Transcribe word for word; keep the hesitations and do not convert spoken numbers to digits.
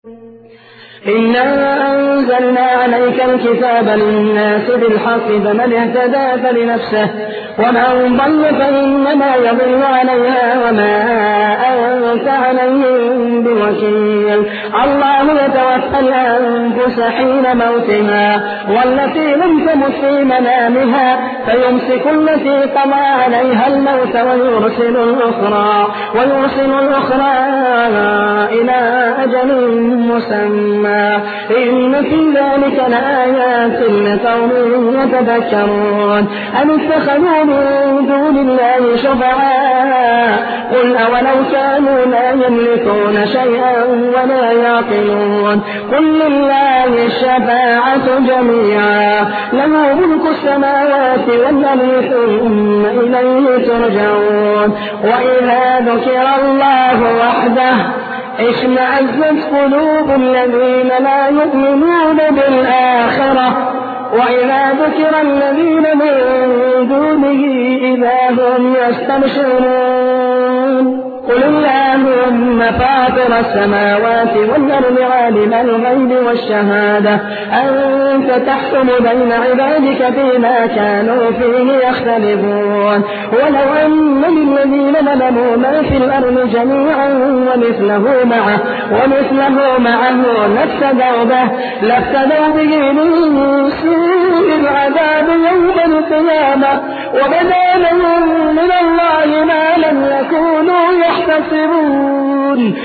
إنا أنزلنا عليك الكتاب للناس بالحق فمن اهتدى فلنفسه ومن ضل فإنما يضل عليها وما أنت عليهم بوكيل. الله يتوفى الأنفس حين موتها والتي لم تمت في منامها فيمسك التي قضى عليها الموت ويرسل الأخرى ويرسل الأخرى إلى أجل مسمى. إن في ذلك لآيات لقوم يتذكرون. أم اتخذوا من دون الله شفعاء قل أولو كانوا لا يملكون شيئا ولا يعقلون. قل لله الشفاعة جميعا له ملك السماوات والأرض ثم إليه ترجعون. وإذا ذكر الله وحده اشمأزت قلوب الذين لا يؤمنون بالآخرة وإذا ذكر الذين من دونه إذا هم يستبشرون. قل اللهم فاطر السماوات والأرض عالم الغيب والشهادة أنت تحكم بين عبادك فيما كانوا فيه يختلفون. ولو أن للذين ظلموا ما في الأرض جميعا ومثله معه ومثله معه لافتدوا به لافتدوا به من سوء العذاب يوم القيامة وبدا لهم من الله ما لم يكونوا يحتسبون.